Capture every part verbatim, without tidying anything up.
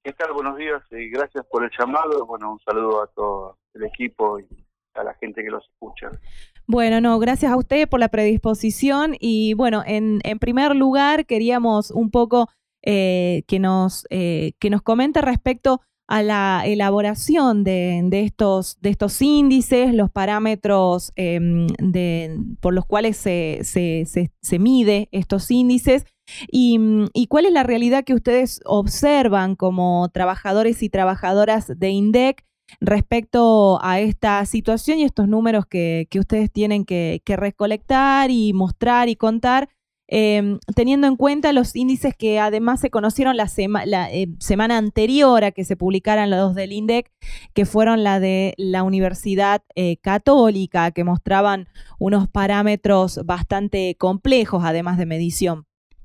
¿Qué tal? Buenos días y gracias por el llamado. Bueno, un saludo a todo el equipo y a la gente que los escucha. Bueno, no, gracias a usted por la predisposición y bueno, en, en primer lugar queríamos un poco eh, que nos eh, que nos comente respecto a la elaboración de, de estos de estos índices, los parámetros eh, de, por los cuales se, se, se, se mide estos índices y, y cuál es la realidad que ustedes observan como trabajadores y trabajadoras de INDEC respecto a esta situación y estos números que, que ustedes tienen que, que recolectar y mostrar y contar, eh, teniendo en cuenta los índices que además se conocieron la, sema, la eh, semana anterior a que se publicaran los del INDEC, que fueron la de la Universidad eh, Católica, que mostraban unos parámetros bastante complejos, además de medición.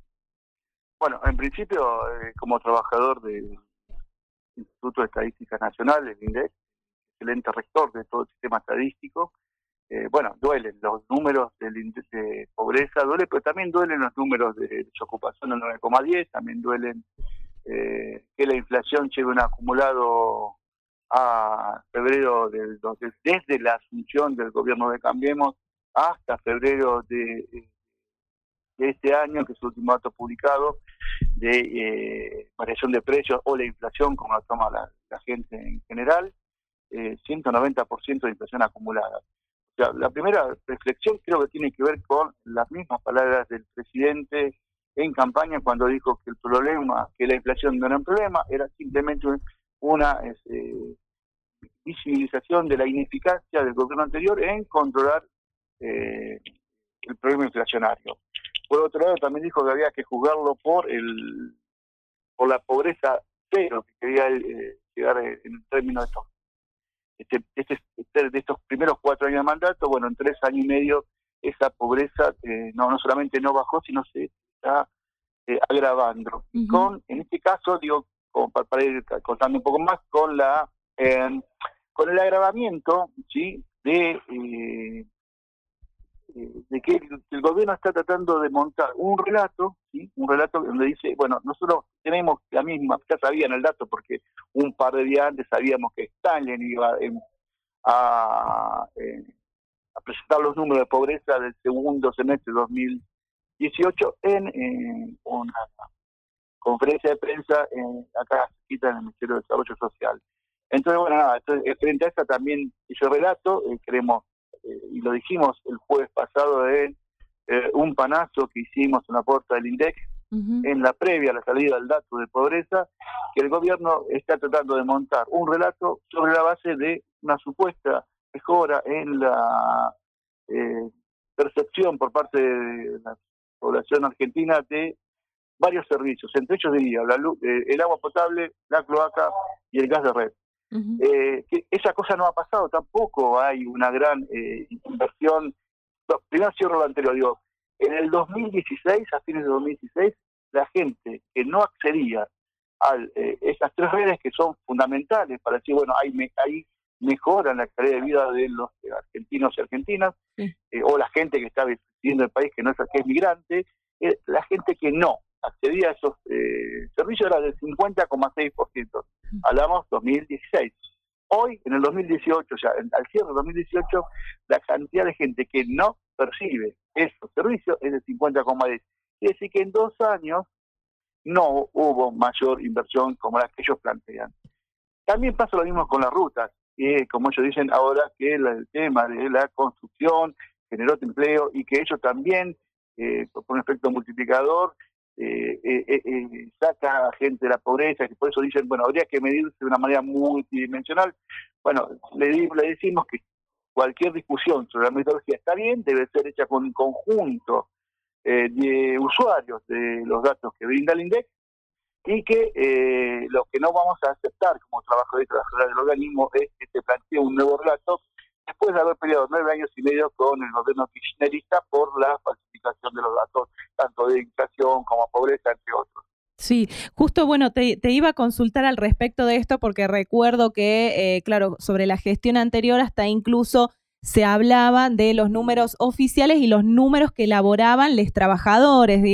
Bueno, en principio, eh, como trabajador del Instituto de Estadísticas Nacionales, el INDEC, excelente rector de todo el sistema estadístico, eh, bueno, duelen los números del índice de pobreza, duele, pero también duelen los números de desocupación del nueve coma diez, también duelen eh, que la inflación lleve un acumulado a febrero del desde la asunción del gobierno de Cambiemos hasta febrero de, de este año, que es el último dato publicado, de eh, variación de precios o la inflación, como la toma la, la gente en general, eh, ciento noventa por ciento de inflación acumulada. O sea, la primera reflexión creo que tiene que ver con las mismas palabras del presidente en campaña cuando dijo que el problema, que la inflación no era un problema, era simplemente una eh, visibilización de la ineficacia del gobierno anterior en controlar eh, el problema inflacionario. Por otro lado, también dijo que había que juzgarlo por el por la pobreza cero que quería eh, llegar en términos de estos, este, este, este, de estos primeros cuatro años de mandato. Bueno, en tres años y medio esa pobreza eh, no, no solamente no bajó, sino se está eh, agravando. Uh-huh. Con, en este caso, digo, como para, para ir contando un poco más, con la eh, con el agravamiento, ¿sí?, de eh, de que el gobierno está tratando de montar un relato, ¿sí? Un relato donde dice, bueno, nosotros tenemos la misma, ya sabían el dato porque un par de días antes sabíamos que Stalin iba en, a, eh, a presentar los números de pobreza del segundo semestre de dos mil dieciocho en eh, una conferencia de prensa eh, acá en el Ministerio de Desarrollo Social. Entonces, bueno, nada, entonces, frente a esta también ese relato, eh, queremos Eh, y lo dijimos el jueves pasado en eh, un panazo que hicimos en la puerta del INDEC, uh-huh, en la previa a la salida del dato de pobreza, que el gobierno está tratando de montar un relato sobre la base de una supuesta mejora en la eh, percepción por parte de la población argentina de varios servicios, entre ellos diría la luz, eh, el agua potable, la cloaca y el gas de red. Uh-huh. Eh, que esa cosa no ha pasado tampoco, hay una gran eh, inversión. No, primero cierro lo anterior, digo, en el dos mil dieciséis, a fines de dos mil dieciséis, la gente que no accedía a eh, esas tres redes que son fundamentales para decir, bueno, hay, me, hay mejora en la calidad de vida de los eh, argentinos y argentinas, sí, eh, o la gente que está viviendo en el país que no es, que es migrante, eh, la gente que no accedía a esos eh, servicios era del cincuenta coma seis por ciento. Hablamos dos mil dieciséis. Hoy, en el dos mil dieciocho, ya al cierre de dos mil dieciocho, la cantidad de gente que no percibe esos servicios es del cincuenta coma diez. Quiere decir que en dos años no hubo mayor inversión como la que ellos plantean. También pasa lo mismo con las rutas, que como ellos dicen ahora que el tema de la construcción generó empleo y que ellos también, eh, por un efecto multiplicador, Eh, eh, eh, eh, saca gente de la pobreza, y por eso dicen, bueno, habría que medirse de una manera multidimensional. Bueno, le, le decimos que cualquier discusión sobre la metodología está bien, debe ser hecha con un conjunto eh, de usuarios de los datos que brinda el INDEC, y que eh, lo que no vamos a aceptar como trabajadores y trabajadoras del organismo es que se plantee un nuevo relato después de haber peleado nueve años y medio con el gobierno kirchnerista por la falsificación de los datos, tanto de inflación como pobreza, entre otros. Sí, justo, bueno, te, te iba a consultar al respecto de esto porque recuerdo que, eh, claro, sobre la gestión anterior hasta incluso se hablaba de los números oficiales y los números que elaboraban los trabajadores, digamos,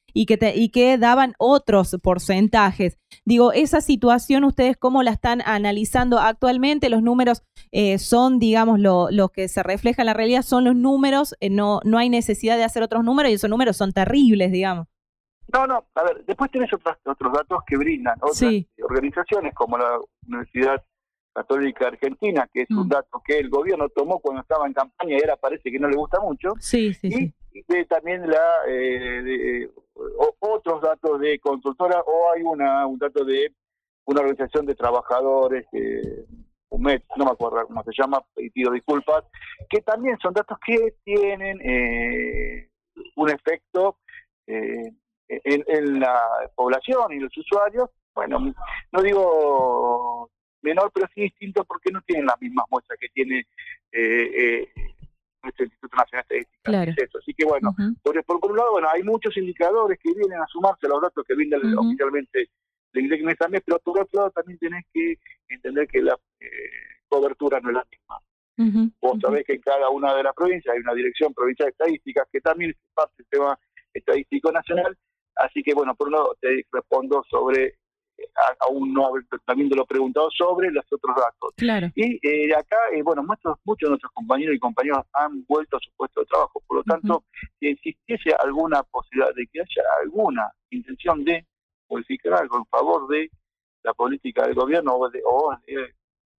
y que, te, y que daban otros porcentajes. Digo, esa situación, ¿ustedes cómo la están analizando actualmente? Los números eh, son, digamos, lo, lo que se refleja en la realidad son los números, eh, no, no hay necesidad de hacer otros números y esos números son terribles, digamos. No, no, a ver, después tenés otros, otros datos que brindan otras sí. organizaciones como la Universidad Católica Argentina, que es mm. un dato que el gobierno tomó cuando estaba en campaña y ahora parece que no le gusta mucho, sí, sí, y sí. de también la eh, de, o, otros datos de consultora, o hay una un dato de una organización de trabajadores, eh, U M E T, no me acuerdo cómo se llama, y pido disculpas, que también son datos que tienen eh, un efecto eh, En, en la población y los usuarios, bueno, no digo menor, pero sí distinto porque no tienen las mismas muestras que tiene eh, eh, nuestro Instituto Nacional de Estadística. Claro. Es eso. Así que bueno, uh-huh. por, por, por un lado, bueno, hay muchos indicadores que vienen a sumarse a los datos que brinda uh-huh. oficialmente el INDEC mes a mes, pero por otro lado también tenés que entender que la eh, cobertura no es la misma. Uh-huh. Vos sabés uh-huh. que en cada una de las provincias hay una dirección provincial de estadísticas que también es parte del tema estadístico nacional. Así que, bueno, por un lado te respondo sobre, aún no también te lo he preguntado, sobre los otros datos. Claro. Y eh, acá, eh, bueno, muchos, muchos de nuestros compañeros y compañeras han vuelto a su puesto de trabajo. Por lo tanto, uh-huh. si existiese alguna posibilidad de que haya alguna intención de modificar algo en favor de la política del gobierno o de, o de,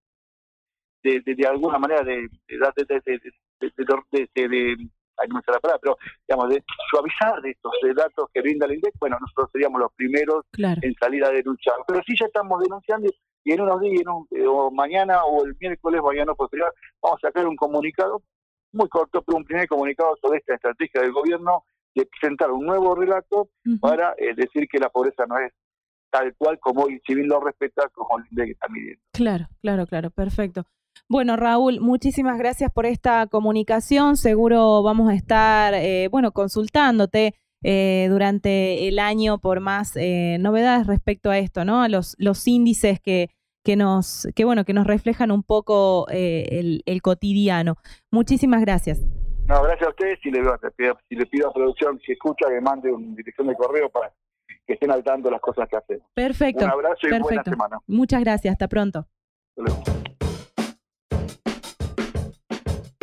de, de, de alguna manera de de, de, de, de, de, de, de, de no me sale la palabra, pero digamos, de suavizar de estos de datos que brinda el INDEC, bueno, nosotros seríamos los primeros claro. en salir a denunciar. Pero sí ya estamos denunciando y en unos días, en un, o mañana o el miércoles, mañana posterior, vamos a sacar un comunicado muy corto, pero un primer comunicado sobre esta estrategia del gobierno de presentar un nuevo relato uh-huh. para eh, decir que la pobreza no es tal cual como el civil lo respeta, como el INDEC está midiendo. Claro, claro, claro, perfecto. Bueno, Raúl, muchísimas gracias por esta comunicación. Seguro vamos a estar, eh, bueno, consultándote eh, durante el año por más eh, novedades respecto a esto, ¿no? A los, los índices que, que nos, que bueno, que nos reflejan un poco eh, el, el cotidiano. Muchísimas gracias. No, gracias a ustedes. Si le, si le pido a producción, si escucha, que mande una dirección de correo para que estén al tanto de las cosas que hacemos. Perfecto. Un abrazo y perfecto. buena semana. Muchas gracias. Hasta pronto. Hasta luego.